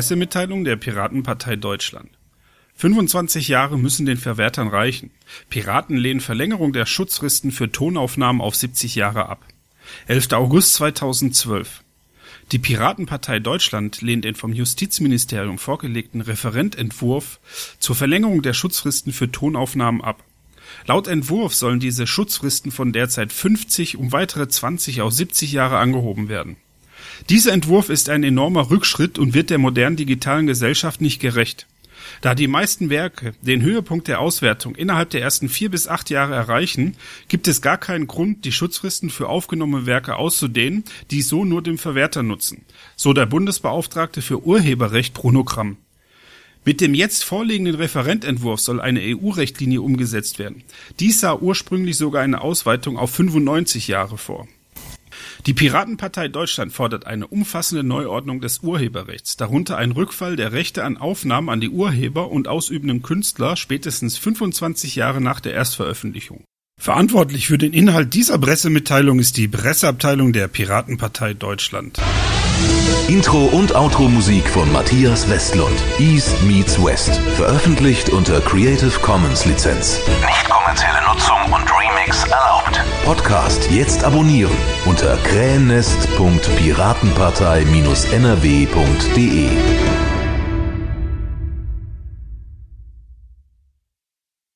Pressemitteilung der Piratenpartei Deutschland. 25 Jahre müssen den Verwertern reichen. Piraten lehnen Verlängerung der Schutzfristen für Tonaufnahmen auf 70 Jahre ab. 11. August 2012. Die Piratenpartei Deutschland lehnt den vom Justizministerium vorgelegten Referententwurf zur Verlängerung der Schutzfristen für Tonaufnahmen ab. Laut Entwurf sollen diese Schutzfristen von derzeit 50 um weitere 20 auf 70 Jahre angehoben werden. Dieser Entwurf ist ein enormer Rückschritt und wird der modernen digitalen Gesellschaft nicht gerecht. Da die meisten Werke den Höhepunkt der Auswertung innerhalb der ersten 4 bis 8 Jahre erreichen, gibt es gar keinen Grund, die Schutzfristen für aufgenommene Werke auszudehnen, die so nur dem Verwerter nutzen, so der Bundesbeauftragte für Urheberrecht Bruno Kramm. Mit dem jetzt vorliegenden Referententwurf soll eine EU-Richtlinie umgesetzt werden. Dies sah ursprünglich sogar eine Ausweitung auf 95 Jahre vor. Die Piratenpartei Deutschland fordert eine umfassende Neuordnung des Urheberrechts, darunter ein Rückfall der Rechte an Aufnahmen an die Urheber und ausübenden Künstler spätestens 25 Jahre nach der Erstveröffentlichung. Verantwortlich für den Inhalt dieser Pressemitteilung ist die Presseabteilung der Piratenpartei Deutschland. Intro- und Outro-Musik von Matthias Westlund. East meets West. Veröffentlicht unter Creative Commons Lizenz. Nicht kommerzielle Nutzung und Remix erlaubt. Podcast jetzt abonnieren unter krähennest.piratenpartei-nrw.de.